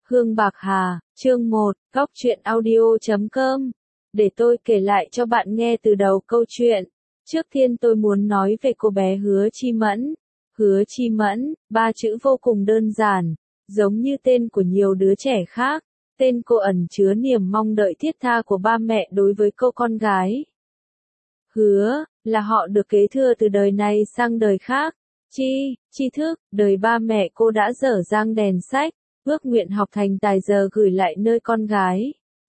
Hương Bạc Hà, chương 1, góc truyện audio.com. Để tôi kể lại cho bạn nghe từ đầu câu chuyện. Trước tiên tôi muốn nói về cô bé Hứa Chi Mẫn. Hứa Chi Mẫn, ba chữ vô cùng đơn giản, giống như tên của nhiều đứa trẻ khác. Tên cô ẩn chứa niềm mong đợi thiết tha của ba mẹ đối với cô con gái. Hứa, là họ được kế thừa từ đời này sang đời khác. Tri thức, đời ba mẹ cô đã dở dang đèn sách, ước nguyện học thành tài giờ gửi lại nơi con gái.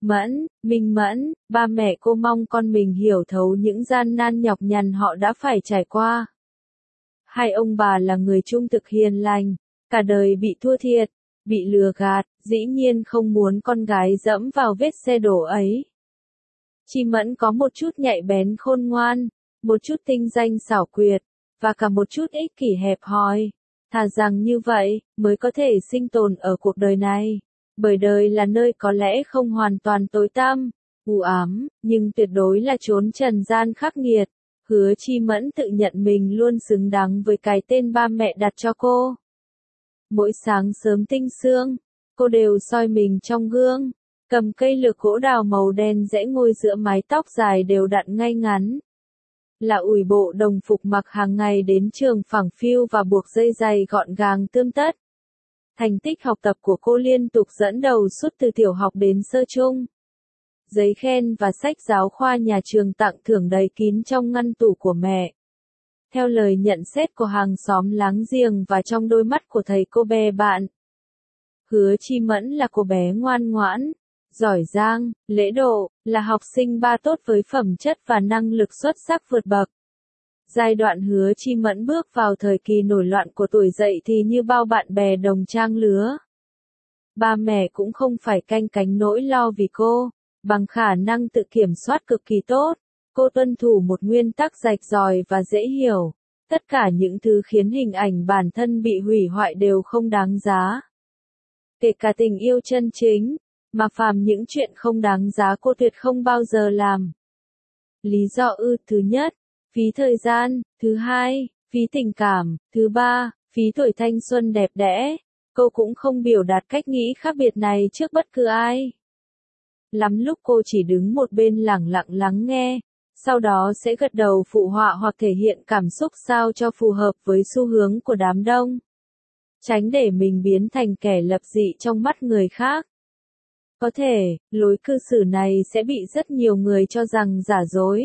Minh Mẫn, ba mẹ cô mong con mình hiểu thấu những gian nan nhọc nhằn họ đã phải trải qua. Hai ông bà là người trung thực hiền lành, cả đời bị thua thiệt, bị lừa gạt, dĩ nhiên không muốn con gái dẫm vào vết xe đổ ấy. Chi Mẫn có một chút nhạy bén khôn ngoan, một chút tinh danh xảo quyệt, và cả một chút ích kỷ hẹp hòi. Thà rằng như vậy, mới có thể sinh tồn ở cuộc đời này. Bởi đời là nơi có lẽ không hoàn toàn tối tăm, u ám, nhưng tuyệt đối là chốn trần gian khắc nghiệt. Hứa Chi Mẫn tự nhận mình luôn xứng đáng với cái tên ba mẹ đặt cho cô. Mỗi sáng sớm tinh sương, cô đều soi mình trong gương, cầm cây lược gỗ đào màu đen rẽ ngồi giữa mái tóc dài đều đặn ngay ngắn. Là ủi bộ đồng phục mặc hàng ngày đến trường phẳng phiu và buộc dây giày gọn gàng tươm tất. Thành tích học tập của cô liên tục dẫn đầu suốt từ tiểu học đến sơ trung. Giấy khen và sách giáo khoa nhà trường tặng thưởng đầy kín trong ngăn tủ của mẹ. Theo lời nhận xét của hàng xóm láng giềng và trong đôi mắt của thầy cô bè bạn. Hứa Chi Mẫn là cô bé ngoan ngoãn, giỏi giang, lễ độ, là học sinh ba tốt với phẩm chất và năng lực xuất sắc vượt bậc. Giai đoạn Hứa Chi Mẫn bước vào thời kỳ nổi loạn của tuổi dậy thì như bao bạn bè đồng trang lứa. Ba mẹ cũng không phải canh cánh nỗi lo vì cô, bằng khả năng tự kiểm soát cực kỳ tốt, cô tuân thủ một nguyên tắc rạch ròi và dễ hiểu. Tất cả những thứ khiến hình ảnh bản thân bị hủy hoại đều không đáng giá. Kể cả tình yêu chân chính, mà phàm những chuyện không đáng giá cô tuyệt không bao giờ làm. Lý do thứ nhất, phí thời gian, thứ hai, phí tình cảm, thứ ba, phí tuổi thanh xuân đẹp đẽ. Cô cũng không biểu đạt cách nghĩ khác biệt này trước bất cứ ai. Lắm lúc cô chỉ đứng một bên lẳng lặng lắng nghe, sau đó sẽ gật đầu phụ họa hoặc thể hiện cảm xúc sao cho phù hợp với xu hướng của đám đông. Tránh để mình biến thành kẻ lập dị trong mắt người khác. Có thể, lối cư xử này sẽ bị rất nhiều người cho rằng giả dối.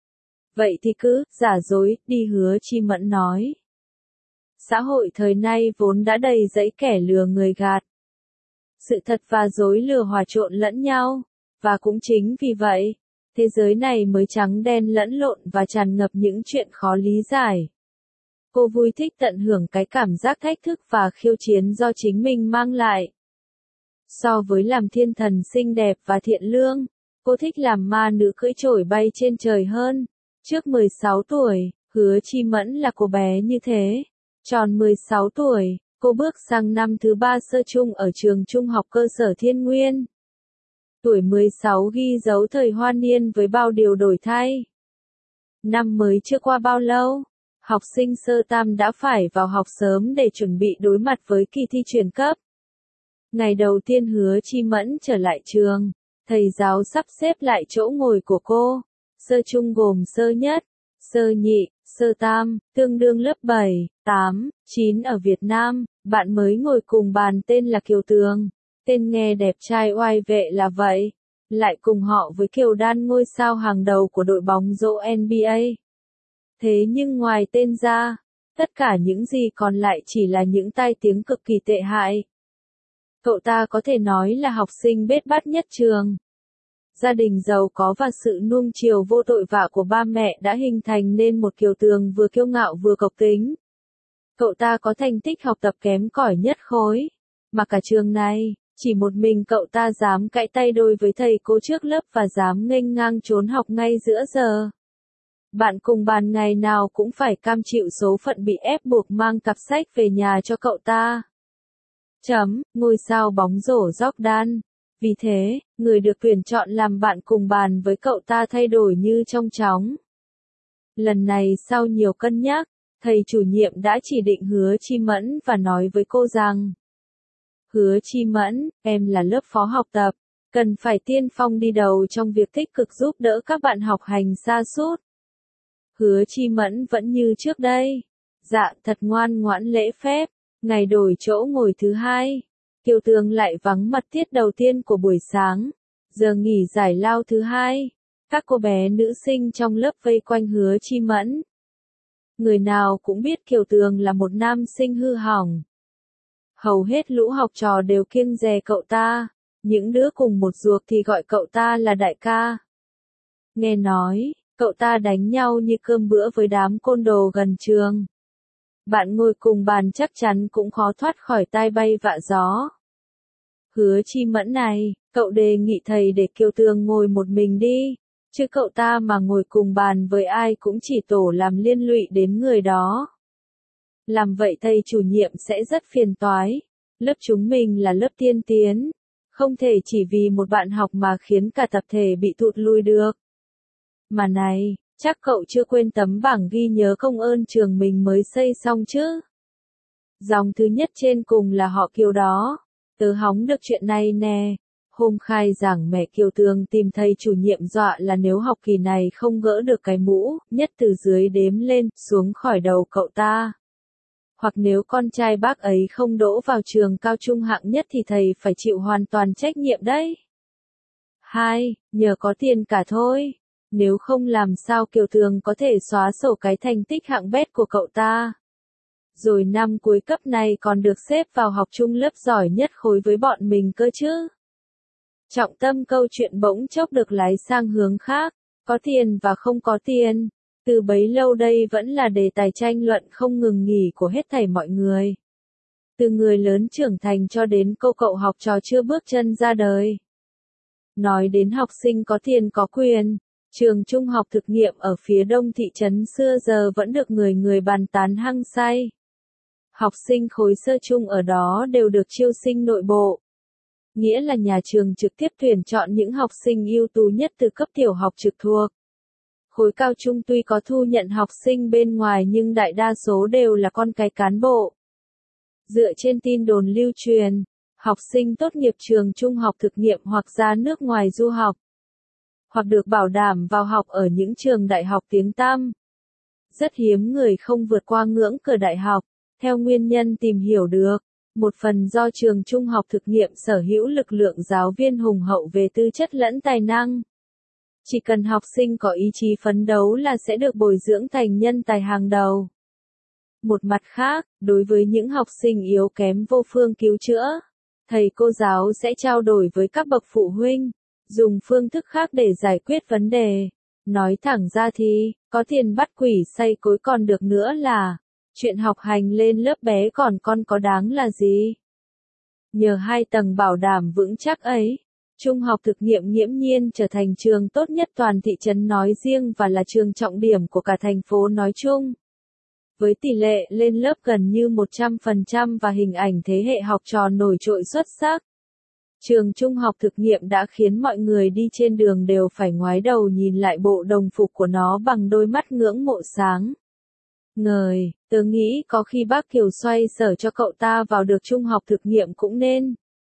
Vậy thì cứ, giả dối, đi, Hứa Chi Mẫn nói. Xã hội thời nay vốn đã đầy dẫy kẻ lừa người gạt. Sự thật và dối lừa hòa trộn lẫn nhau, và cũng chính vì vậy, thế giới này mới trắng đen lẫn lộn và tràn ngập những chuyện khó lý giải. Cô vui thích tận hưởng cái cảm giác thách thức và khiêu chiến do chính mình mang lại. So với làm thiên thần xinh đẹp và thiện lương, cô thích làm ma nữ cưỡi chổi bay trên trời hơn. Trước 16 tuổi, Hứa Chi Mẫn là cô bé như thế. Tròn 16 tuổi, cô bước sang năm thứ 3 sơ trung ở trường trung học cơ sở Thiên Nguyên. Tuổi 16 ghi dấu thời hoa niên với bao điều đổi thay. Năm mới chưa qua bao lâu, học sinh sơ tam đã phải vào học sớm để chuẩn bị đối mặt với kỳ thi chuyển cấp. Ngày đầu tiên Hứa Chi Mẫn trở lại trường, thầy giáo sắp xếp lại chỗ ngồi của cô. Sơ trung gồm sơ nhất, sơ nhị, sơ tam, tương đương lớp 7, 8, 9 ở Việt Nam. Bạn mới ngồi cùng bàn tên là Kiều Tường. Tên nghe đẹp trai oai vệ là vậy. Lại cùng họ với Kiều Đan, ngôi sao hàng đầu của đội bóng rổ NBA. Thế nhưng ngoài tên ra, tất cả những gì còn lại chỉ là những tai tiếng cực kỳ tệ hại. Cậu ta có thể nói là học sinh bết bát nhất trường. Gia đình giàu có và sự nuông chiều vô tội vạ của ba mẹ đã hình thành nên một Kiều Tường vừa kiêu ngạo vừa cộc tính. Cậu ta có thành tích học tập kém cỏi nhất khối, mà cả trường này, chỉ một mình cậu ta dám cãi tay đôi với thầy cô trước lớp và dám nghênh ngang trốn học ngay giữa giờ. Bạn cùng bàn ngày nào cũng phải cam chịu số phận bị ép buộc mang cặp sách về nhà cho cậu ta. Ngôi sao bóng rổ Jordan. Vì thế, người được tuyển chọn làm bạn cùng bàn với cậu ta thay đổi như trong chóng. Lần này sau nhiều cân nhắc, thầy chủ nhiệm đã chỉ định Hứa Chi Mẫn và nói với cô rằng Hứa Chi Mẫn, em là lớp phó học tập, cần phải tiên phong đi đầu trong việc tích cực giúp đỡ các bạn học hành sa sút. Hứa Chi Mẫn vẫn như trước đây. Dạ, thật ngoan ngoãn lễ phép. Ngày đổi chỗ ngồi thứ hai, Kiều Tường lại vắng mặt tiết đầu tiên của buổi sáng. Giờ nghỉ giải lao thứ hai, các cô bé nữ sinh trong lớp vây quanh Hứa Chi Mẫn. Người nào cũng biết Kiều Tường là một nam sinh hư hỏng. Hầu hết lũ học trò đều kiêng dè cậu ta, những đứa cùng một ruột thì gọi cậu ta là đại ca. Nghe nói, cậu ta đánh nhau như cơm bữa với đám côn đồ gần trường. Bạn ngồi cùng bàn chắc chắn cũng khó thoát khỏi tai bay vạ gió. Hứa Chi Mẫn này, cậu đề nghị thầy để Kiều Tường ngồi một mình đi, chứ cậu ta mà ngồi cùng bàn với ai cũng chỉ tổ làm liên lụy đến người đó. Làm vậy thầy chủ nhiệm sẽ rất phiền toái. Lớp chúng mình là lớp tiên tiến, không thể chỉ vì một bạn học mà khiến cả tập thể bị thụt lùi được. Mà này, chắc cậu chưa quên tấm bảng ghi nhớ công ơn trường mình mới xây xong chứ? Dòng thứ nhất trên cùng là họ Kiều đó. Tớ hóng được chuyện này nè. Hôm khai giảng mẹ Kiều Tường tìm thầy chủ nhiệm dọa là nếu học kỳ này không gỡ được cái mũ, nhất từ dưới đếm lên, xuống khỏi đầu cậu ta. Hoặc nếu con trai bác ấy không đỗ vào trường cao trung hạng nhất thì thầy phải chịu hoàn toàn trách nhiệm đấy. 2. Nhờ có tiền cả thôi. Nếu không làm sao Kiều Tường có thể xóa sổ cái thành tích hạng bét của cậu ta. Rồi năm cuối cấp này còn được xếp vào học chung lớp giỏi nhất khối với bọn mình cơ chứ. Trọng tâm câu chuyện bỗng chốc được lái sang hướng khác, có tiền và không có tiền. Từ bấy lâu đây vẫn là đề tài tranh luận không ngừng nghỉ của hết thảy mọi người. Từ người lớn trưởng thành cho đến cô cậu học trò chưa bước chân ra đời. Nói đến học sinh có tiền có quyền, trường trung học thực nghiệm ở phía đông thị trấn xưa giờ vẫn được người người bàn tán hăng say. Học sinh khối sơ trung ở đó đều được chiêu sinh nội bộ. Nghĩa là nhà trường trực tiếp tuyển chọn những học sinh ưu tú nhất từ cấp tiểu học trực thuộc. Khối cao trung tuy có thu nhận học sinh bên ngoài nhưng đại đa số đều là con cái cán bộ. Dựa trên tin đồn lưu truyền, học sinh tốt nghiệp trường trung học thực nghiệm hoặc ra nước ngoài du học, hoặc được bảo đảm vào học ở những trường đại học tiếng tăm. Rất hiếm người không vượt qua ngưỡng cửa đại học, theo nguyên nhân tìm hiểu được. Một phần do trường trung học thực nghiệm sở hữu lực lượng giáo viên hùng hậu về tư chất lẫn tài năng. Chỉ cần học sinh có ý chí phấn đấu là sẽ được bồi dưỡng thành nhân tài hàng đầu. Một mặt khác, đối với những học sinh yếu kém vô phương cứu chữa, thầy cô giáo sẽ trao đổi với các bậc phụ huynh, dùng phương thức khác để giải quyết vấn đề. Nói thẳng ra thì, có tiền bắt quỷ say cối còn được nữa là, chuyện học hành lên lớp bé còn con có đáng là gì. Nhờ hai tầng bảo đảm vững chắc ấy, trung học thực nghiệm nghiễm nhiên trở thành trường tốt nhất toàn thị trấn nói riêng và là trường trọng điểm của cả thành phố nói chung. Với tỷ lệ lên lớp gần như 100% và hình ảnh thế hệ học trò nổi trội xuất sắc, trường trung học thực nghiệm đã khiến mọi người đi trên đường đều phải ngoái đầu nhìn lại bộ đồng phục của nó bằng đôi mắt ngưỡng mộ sáng ngời. Tớ nghĩ có khi bác Kiều xoay sở cho cậu ta vào được trung học thực nghiệm cũng nên.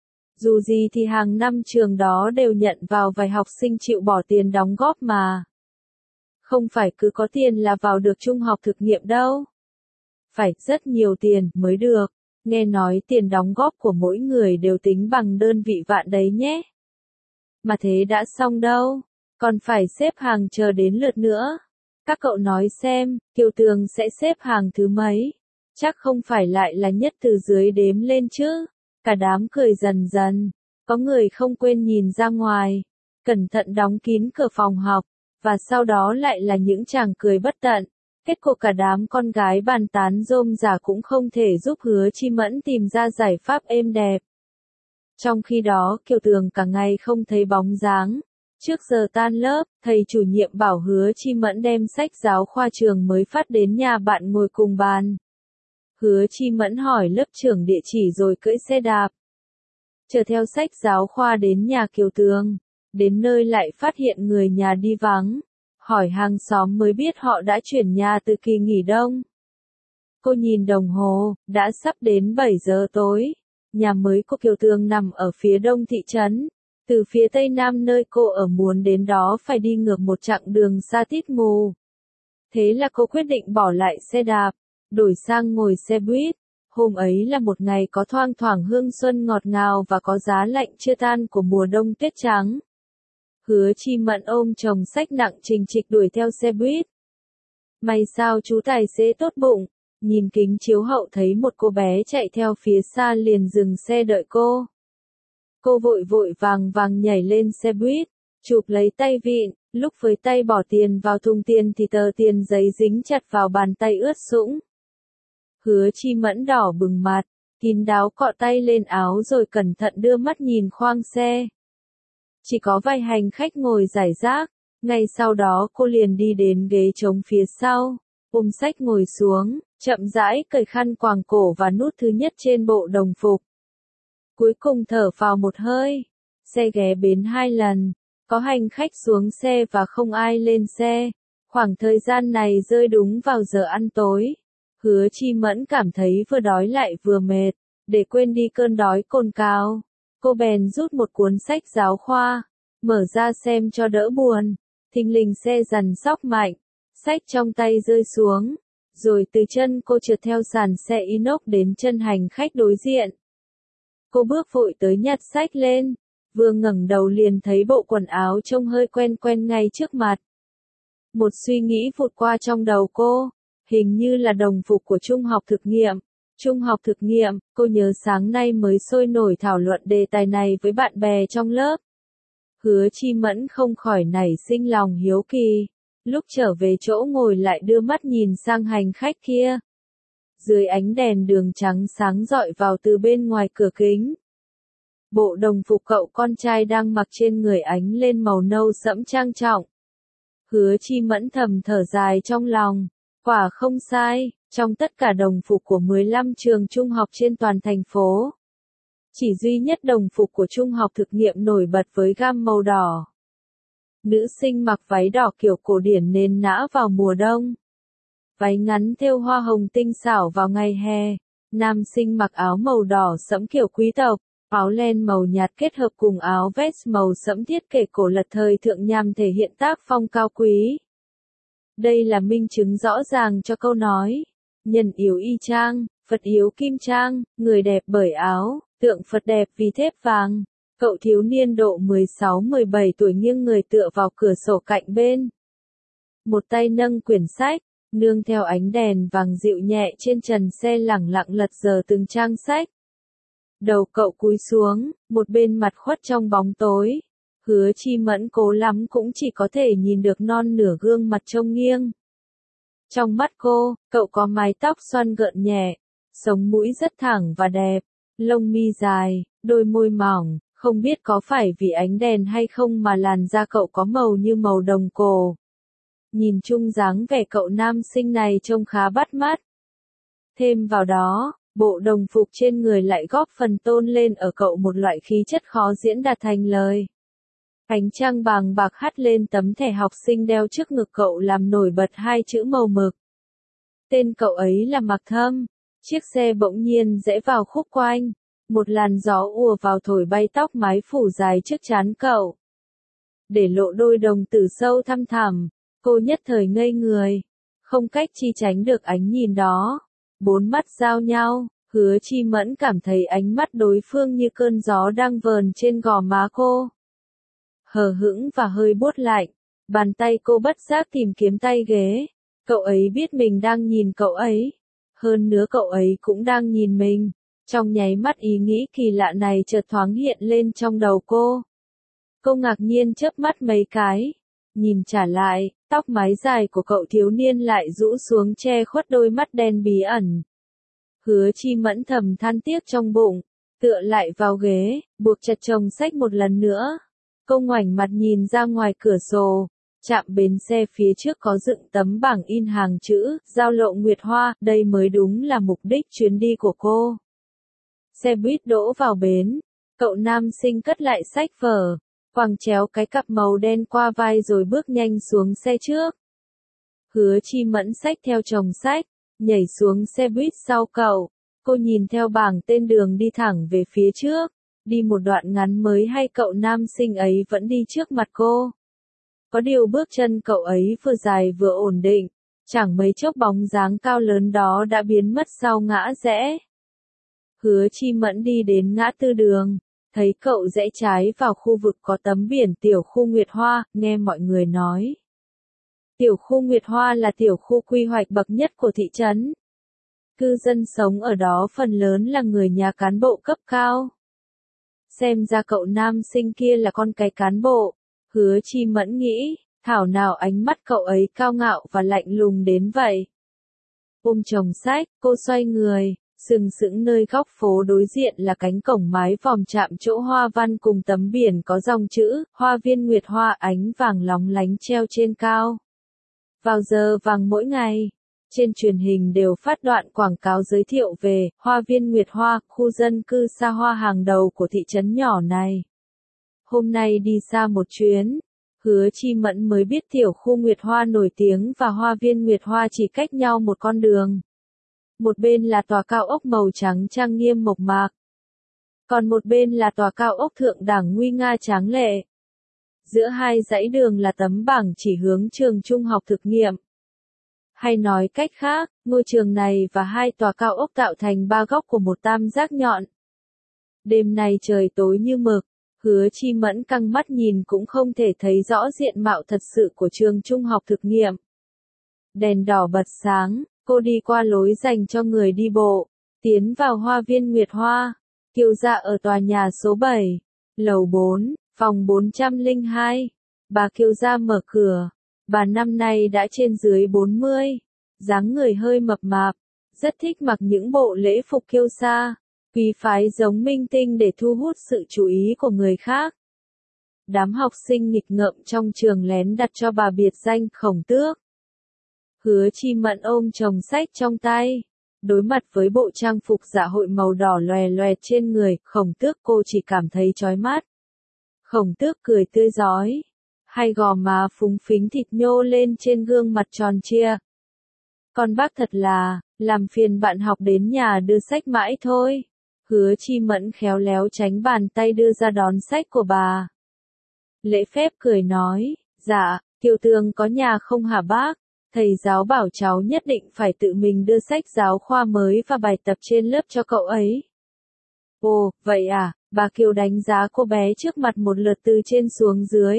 Dù gì thì hàng năm trường đó đều nhận vào vài học sinh chịu bỏ tiền đóng góp mà. Không phải cứ có tiền là vào được trung học thực nghiệm đâu. Phải rất nhiều tiền mới được. Nghe nói tiền đóng góp của mỗi người đều tính bằng đơn vị vạn đấy nhé. Mà thế đã xong đâu. Còn phải xếp hàng chờ đến lượt nữa. Các cậu nói xem, Kiều Tường sẽ xếp hàng thứ mấy? Chắc không phải lại là nhất từ dưới đếm lên chứ. Cả đám cười dần dần. Có người không quên nhìn ra ngoài. Cẩn thận đóng kín cửa phòng học. Và sau đó lại là những chàng cười bất tận. Kết cục cả đám con gái bàn tán rôm rả cũng không thể giúp Hứa Chi Mẫn tìm ra giải pháp êm đẹp. Trong khi đó Kiều Tường cả ngày không thấy bóng dáng. Trước giờ tan lớp, thầy chủ nhiệm bảo Hứa Chi Mẫn đem sách giáo khoa trường mới phát đến nhà bạn ngồi cùng bàn. Hứa Chi Mẫn hỏi lớp trưởng địa chỉ rồi cưỡi xe đạp. Chở theo sách giáo khoa đến nhà Kiều Tường. Đến nơi lại phát hiện người nhà đi vắng. Hỏi hàng xóm mới biết họ đã chuyển nhà từ kỳ nghỉ đông. Cô nhìn đồng hồ, đã sắp đến 7 giờ tối. Nhà mới của Kiều Tường nằm ở phía đông thị trấn. Từ phía tây nam nơi cô ở muốn đến đó phải đi ngược một chặng đường xa tít mù. Thế là cô quyết định bỏ lại xe đạp, đổi sang ngồi xe buýt. Hôm ấy là một ngày có thoang thoảng hương xuân ngọt ngào và có giá lạnh chưa tan của mùa đông tuyết trắng. Hứa Chi Mẫn ôm chồng xách nặng trình trịch đuổi theo xe buýt. May sao chú tài xế tốt bụng, nhìn kính chiếu hậu thấy một cô bé chạy theo phía xa liền dừng xe đợi cô. Cô vội vội vàng vàng nhảy lên xe buýt, chụp lấy tay vịn, lúc với tay bỏ tiền vào thùng tiền thì tờ tiền giấy dính chặt vào bàn tay ướt sũng. Hứa Chi Mẫn đỏ bừng mặt, kín đáo cọ tay lên áo rồi cẩn thận đưa mắt nhìn khoang xe. Chỉ có vài hành khách ngồi rải rác, ngay sau đó cô liền đi đến ghế trống phía sau, ôm xách ngồi xuống, chậm rãi cởi khăn quàng cổ và nút thứ nhất trên bộ đồng phục. Cuối cùng thở phào một hơi, xe ghé bến 2 lần, có hành khách xuống xe và không ai lên xe. Khoảng thời gian này rơi đúng vào giờ ăn tối. Hứa Chi Mẫn cảm thấy vừa đói lại vừa mệt, để quên đi cơn đói cồn cào. Cô bèn rút một cuốn sách giáo khoa, mở ra xem cho đỡ buồn. Thình lình xe dằn xóc mạnh, sách trong tay rơi xuống, rồi từ chân cô trượt theo sàn xe inox đến chân hành khách đối diện. Cô bước vội tới nhặt sách lên, vừa ngẩng đầu liền thấy bộ quần áo trông hơi quen quen ngay trước mặt. Một suy nghĩ vụt qua trong đầu cô, hình như là đồng phục của trung học thực nghiệm. Trung học thực nghiệm, cô nhớ sáng nay mới sôi nổi thảo luận đề tài này với bạn bè trong lớp. Hứa Chi Mẫn không khỏi nảy sinh lòng hiếu kỳ, lúc trở về chỗ ngồi lại đưa mắt nhìn sang hành khách kia. Dưới ánh đèn đường trắng sáng rọi vào từ bên ngoài cửa kính. Bộ đồng phục cậu con trai đang mặc trên người ánh lên màu nâu sẫm trang trọng. Hứa Chi Mẫn thầm thở dài trong lòng, quả không sai, trong tất cả đồng phục của 15 trường trung học trên toàn thành phố. Chỉ duy nhất đồng phục của trung học thực nghiệm nổi bật với gam màu đỏ. Nữ sinh mặc váy đỏ kiểu cổ điển nền nã vào mùa đông. Váy ngắn thêu hoa hồng tinh xảo vào ngày hè. Nam sinh mặc áo màu đỏ sẫm kiểu quý tộc, áo len màu nhạt kết hợp cùng áo vest màu sẫm thiết kế cổ lật thời thượng nhằm thể hiện tác phong cao quý. Đây là minh chứng rõ ràng cho câu nói, nhân yếu y trang, Phật yếu kim trang, người đẹp bởi áo, tượng Phật đẹp vì thép vàng. Cậu thiếu niên độ 16-17 tuổi nghiêng người tựa vào cửa sổ cạnh bên. Một tay nâng quyển sách, nương theo ánh đèn vàng dịu nhẹ trên trần xe lẳng lặng lật dở từng trang sách. Đầu cậu cúi xuống, một bên mặt khuất trong bóng tối. Hứa Chi Mẫn cố lắm cũng chỉ có thể nhìn được non nửa gương mặt trông nghiêng. Trong mắt cô, cậu có mái tóc xoăn gợn nhẹ, sống mũi rất thẳng và đẹp, lông mi dài, đôi môi mỏng, không biết có phải vì ánh đèn hay không mà làn da cậu có màu như màu đồng cổ. Nhìn chung dáng vẻ cậu nam sinh này trông khá bắt mắt. Thêm vào đó, bộ đồng phục trên người lại góp phần tôn lên ở cậu một loại khí chất khó diễn đạt thành lời. Ánh trăng bàng bạc hắt lên tấm thẻ học sinh đeo trước ngực cậu làm nổi bật hai chữ màu mực. Tên cậu ấy là Mạc Thâm. Chiếc xe bỗng nhiên rẽ vào khúc quanh. Một làn gió ùa vào thổi bay tóc mái phủ dài trước trán cậu. Để lộ đôi đồng tử sâu thăm thẳm, cô nhất thời ngây người. Không cách chi tránh được ánh nhìn đó. Bốn mắt giao nhau, Hứa Chi Mẫn cảm thấy ánh mắt đối phương như cơn gió đang vờn trên gò má cô. Hờ hững và hơi buốt lạnh, bàn tay cô bất giác tìm kiếm tay ghế. Cậu ấy biết mình đang nhìn cậu ấy. Hơn nữa cậu ấy cũng đang nhìn mình. Trong nháy mắt ý nghĩ kỳ lạ này chợt thoáng hiện lên trong đầu cô. Cô ngạc nhiên chớp mắt mấy cái. Nhìn trả lại, tóc mái dài của cậu thiếu niên lại rũ xuống che khuất đôi mắt đen bí ẩn. Hứa Chi Mẫn thầm than tiếc trong bụng, tựa lại vào ghế, buộc chặt chồng sách một lần nữa. Cô ngoảnh mặt nhìn ra ngoài cửa sổ, trạm bến xe phía trước có dựng tấm bảng in hàng chữ, giao lộ Nguyệt Hoa, đây mới đúng là mục đích chuyến đi của cô. Xe buýt đỗ vào bến, cậu nam sinh cất lại sách vở, quàng chéo cái cặp màu đen qua vai rồi bước nhanh xuống xe trước. Hứa Chi Mẫn xách theo chồng sách, nhảy xuống xe buýt sau cậu, Cô nhìn theo bảng tên đường đi thẳng về phía trước. Đi một đoạn ngắn mới hay cậu nam sinh ấy vẫn đi trước mặt cô. Có điều bước chân cậu ấy vừa dài vừa ổn định. Chẳng mấy chốc bóng dáng cao lớn đó đã biến mất sau ngã rẽ. Hứa Chi Mẫn đi đến ngã tư đường. Thấy cậu rẽ trái vào khu vực có tấm biển tiểu khu Nguyệt Hoa, nghe mọi người nói. Tiểu khu Nguyệt Hoa là tiểu khu quy hoạch bậc nhất của thị trấn. Cư dân sống ở đó phần lớn là người nhà cán bộ cấp cao. Xem ra cậu nam sinh kia là con cái cán bộ. Hứa Chi Mẫn nghĩ, thảo nào ánh mắt cậu ấy cao ngạo và lạnh lùng đến vậy. Ôm chồng sách, cô xoay người, sừng sững nơi góc phố đối diện là cánh cổng mái vòm chạm chỗ hoa văn cùng tấm biển có dòng chữ, Hoa viên Nguyệt Hoa ánh vàng lóng lánh treo trên cao. Vào giờ vàng mỗi ngày, trên truyền hình đều phát đoạn quảng cáo giới thiệu về Hoa viên Nguyệt Hoa, khu dân cư xa hoa hàng đầu của thị trấn nhỏ này. Hôm nay đi xa một chuyến, Hứa Chi Mẫn mới biết tiểu khu Nguyệt Hoa nổi tiếng và Hoa viên Nguyệt Hoa chỉ cách nhau một con đường. Một bên là tòa cao ốc màu trắng trang nghiêm mộc mạc. Còn một bên là tòa cao ốc thượng đẳng nguy nga tráng lệ. Giữa hai dãy đường là tấm bảng chỉ hướng trường trung học thực nghiệm. Hay nói cách khác, ngôi trường này và hai tòa cao ốc tạo thành ba góc của một tam giác nhọn. Đêm nay trời tối như mực, Hứa Chi Mẫn căng mắt nhìn cũng không thể thấy rõ diện mạo thật sự của trường trung học thực nghiệm. Đèn đỏ bật sáng, cô đi qua lối dành cho người đi bộ, tiến vào Hoa viên Nguyệt Hoa. Kiều gia ở tòa nhà số 7, lầu 4, phòng 402. Bà Kiều gia mở cửa. Bà năm nay đã trên dưới 40, dáng người hơi mập mạp, rất thích mặc những bộ lễ phục kiêu sa, quý phái giống minh tinh để thu hút sự chú ý của người khác. Đám học sinh nghịch ngợm trong trường lén đặt cho bà biệt danh Khổng Tước. Hứa Chi Mẫn ôm chồng sách trong tay, đối mặt với bộ trang phục dạ hội màu đỏ loè loẹt trên người Khổng Tước, cô chỉ cảm thấy chói mắt. Khổng Tước cười tươi rói. Hai gò má phúng phính thịt nhô lên trên gương mặt tròn trịa. Con bác thật là, làm phiền bạn học đến nhà đưa sách mãi thôi. Hứa Chi Mẫn khéo léo tránh bàn tay đưa ra đón sách của bà. Lễ phép cười nói, dạ, Kiều Tường có nhà không hả bác? Thầy giáo bảo cháu nhất định phải tự mình đưa sách giáo khoa mới và bài tập trên lớp cho cậu ấy. Ồ, vậy à, bà Kiều đánh giá cô bé trước mặt một lượt từ trên xuống dưới.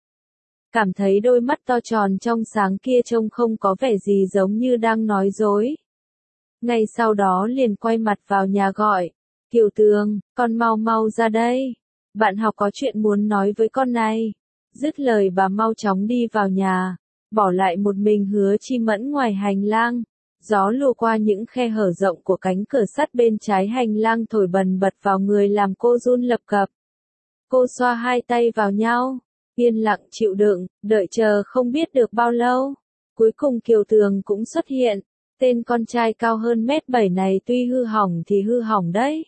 Cảm thấy đôi mắt to tròn trong sáng kia trông không có vẻ gì giống như đang nói dối. Ngay sau đó liền quay mặt vào nhà gọi, Kiều Tường, con mau mau ra đây. Bạn học có chuyện muốn nói với con này. Dứt lời bà mau chóng đi vào nhà, bỏ lại một mình Hứa Chi Mẫn ngoài hành lang. Gió lùa qua những khe hở rộng của cánh cửa sắt bên trái hành lang thổi bần bật vào người làm cô run lập cập. Cô xoa hai tay vào nhau. Yên lặng chịu đựng, đợi chờ không biết được bao lâu. Cuối cùng Kiều Tường cũng xuất hiện. Tên con trai cao hơn mét 7 này tuy hư hỏng thì hư hỏng đấy.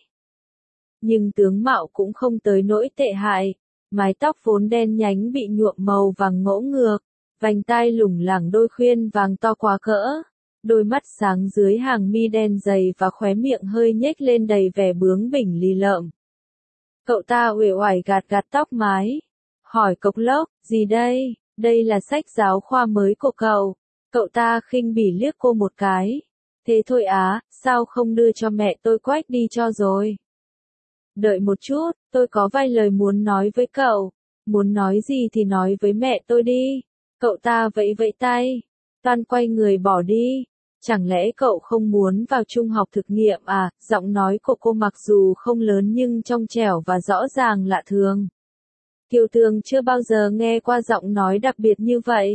Nhưng tướng mạo cũng không tới nỗi tệ hại. Mái tóc vốn đen nhánh bị nhuộm màu vàng ngỗ ngược. Vành tai lủng lẳng đôi khuyên vàng to quá cỡ. Đôi mắt sáng dưới hàng mi đen dày và khóe miệng hơi nhếch lên đầy vẻ bướng bỉnh lì lợm. Cậu ta uể oải gạt gạt tóc mái. Hỏi cộc lốc, gì đây? Đây là sách giáo khoa mới của cậu. Cậu ta khinh bỉ liếc cô một cái. Thế thôi á, sao không đưa cho mẹ tôi quách đi cho rồi? Đợi một chút, tôi có vài lời muốn nói với cậu. Muốn nói gì thì nói với mẹ tôi đi. Cậu ta vẫy vẫy tay. Toan quay người bỏ đi. Chẳng lẽ cậu không muốn vào trung học thực nghiệm à? Giọng nói của cô mặc dù không lớn nhưng trong trẻo và rõ ràng lạ thường. Kiều Tường chưa bao giờ nghe qua giọng nói đặc biệt như vậy.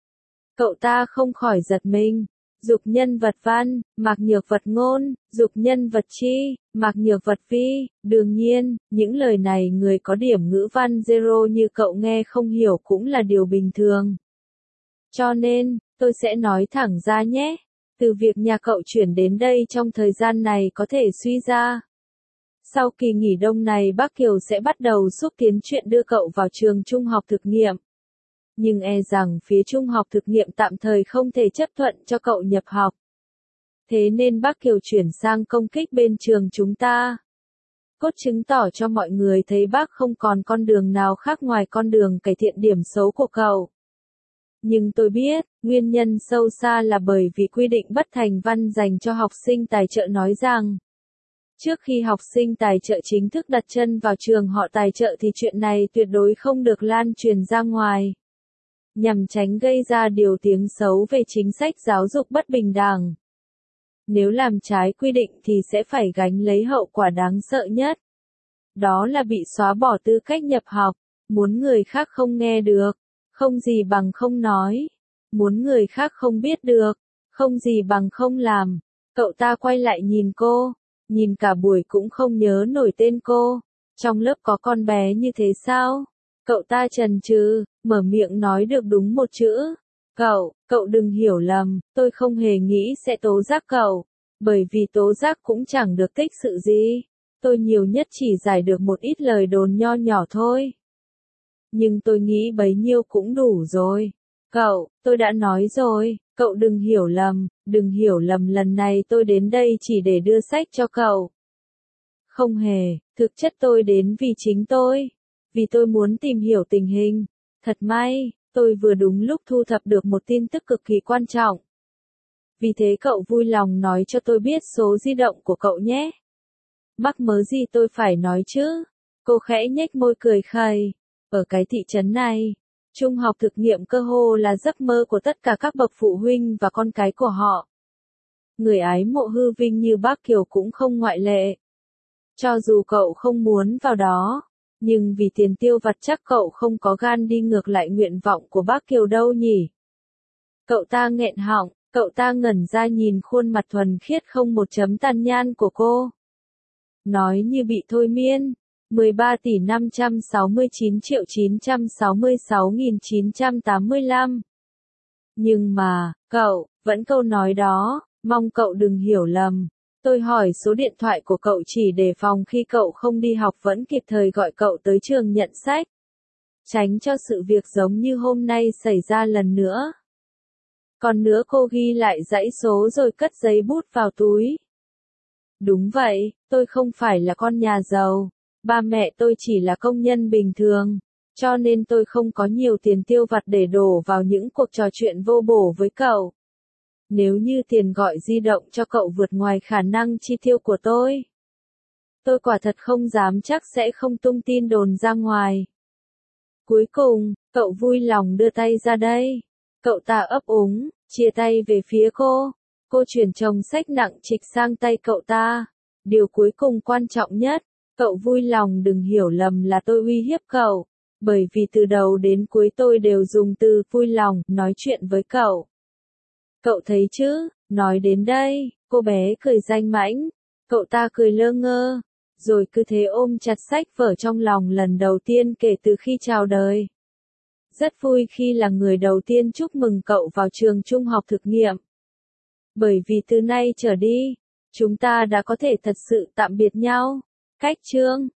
Cậu ta không khỏi giật mình. Dục nhân vật văn, mạc nhược vật ngôn, dục nhân vật chi, mạc nhược vật vi. Đương nhiên, những lời này người có điểm ngữ văn zero như cậu nghe không hiểu cũng là điều bình thường. Cho nên, tôi sẽ nói thẳng ra nhé. Từ việc nhà cậu chuyển đến đây trong thời gian này có thể suy ra. Sau kỳ nghỉ đông này bác Kiều sẽ bắt đầu xúc tiến chuyện đưa cậu vào trường trung học thực nghiệm. Nhưng e rằng phía trung học thực nghiệm tạm thời không thể chấp thuận cho cậu nhập học. Thế nên bác Kiều chuyển sang công kích bên trường chúng ta. Cốt chứng tỏ cho mọi người thấy bác không còn con đường nào khác ngoài con đường cải thiện điểm xấu của cậu. Nhưng tôi biết, nguyên nhân sâu xa là bởi vì quy định bất thành văn dành cho học sinh tài trợ nói rằng, trước khi học sinh tài trợ chính thức đặt chân vào trường họ tài trợ thì chuyện này tuyệt đối không được lan truyền ra ngoài, nhằm tránh gây ra điều tiếng xấu về chính sách giáo dục bất bình đẳng. Nếu làm trái quy định thì sẽ phải gánh lấy hậu quả đáng sợ nhất. Đó là bị xóa bỏ tư cách nhập học, muốn người khác không nghe được, không gì bằng không nói, muốn người khác không biết được, không gì bằng không làm. Cậu ta quay lại nhìn cô, nhìn cả buổi cũng không nhớ nổi tên cô. Trong lớp có con bé như thế sao? Cậu ta chần chừ, mở miệng nói được đúng một chữ. Cậu đừng hiểu lầm, tôi không hề nghĩ sẽ tố giác cậu, bởi vì tố giác cũng chẳng được tích sự gì. Tôi nhiều nhất chỉ giải được một ít lời đồn nho nhỏ thôi. Nhưng tôi nghĩ bấy nhiêu cũng đủ rồi. Tôi đã nói rồi, cậu đừng hiểu lầm lần này tôi đến đây chỉ để đưa sách cho cậu. Không hề, thực chất tôi đến vì chính tôi. Vì tôi muốn tìm hiểu tình hình. Thật may, tôi vừa đúng lúc thu thập được một tin tức cực kỳ quan trọng. Vì thế cậu vui lòng nói cho tôi biết số di động của cậu nhé. Mắc mớ gì tôi phải nói chứ? Cô khẽ nhếch môi cười khẩy. Ở cái thị trấn này, trung học thực nghiệm cơ hồ là giấc mơ của tất cả các bậc phụ huynh và con cái của họ. Người ái mộ hư vinh như bác Kiều cũng không ngoại lệ. Cho dù cậu không muốn vào đó, nhưng vì tiền tiêu vặt chắc cậu không có gan đi ngược lại nguyện vọng của bác Kiều đâu nhỉ? Cậu ta nghẹn họng, cậu ta ngẩn ra nhìn khuôn mặt thuần khiết không một chấm tàn nhan của cô. Nói như bị thôi miên. 13.569.966.985. Nhưng mà, cậu, vẫn câu nói đó, mong cậu đừng hiểu lầm. Tôi hỏi số điện thoại của cậu chỉ để phòng khi cậu không đi học vẫn kịp thời gọi cậu tới trường nhận sách. Tránh cho sự việc giống như hôm nay xảy ra lần nữa. Còn nữa cô ghi lại dãy số rồi cất giấy bút vào túi. Đúng vậy, tôi không phải là con nhà giàu. Ba mẹ tôi chỉ là công nhân bình thường, cho nên tôi không có nhiều tiền tiêu vặt để đổ vào những cuộc trò chuyện vô bổ với cậu. Nếu như tiền gọi di động cho cậu vượt ngoài khả năng chi tiêu của tôi quả thật không dám chắc sẽ không tung tin đồn ra ngoài. Cuối cùng, cậu vui lòng đưa tay ra đây. Cậu ta ấp úng, chia tay về phía cô. Cô chuyển chồng sách nặng trịch sang tay cậu ta. Điều cuối cùng quan trọng nhất. Cậu vui lòng đừng hiểu lầm là tôi uy hiếp cậu, bởi vì từ đầu đến cuối tôi đều dùng từ vui lòng nói chuyện với cậu. Cậu thấy chứ, nói đến đây, cô bé cười danh mãnh, cậu ta cười lơ ngơ, rồi cứ thế ôm chặt sách vở trong lòng lần đầu tiên kể từ khi chào đời. Rất vui khi là người đầu tiên chúc mừng cậu vào trường trung học thực nghiệm. Bởi vì từ nay trở đi, chúng ta đã có thể thật sự tạm biệt nhau. Cách chương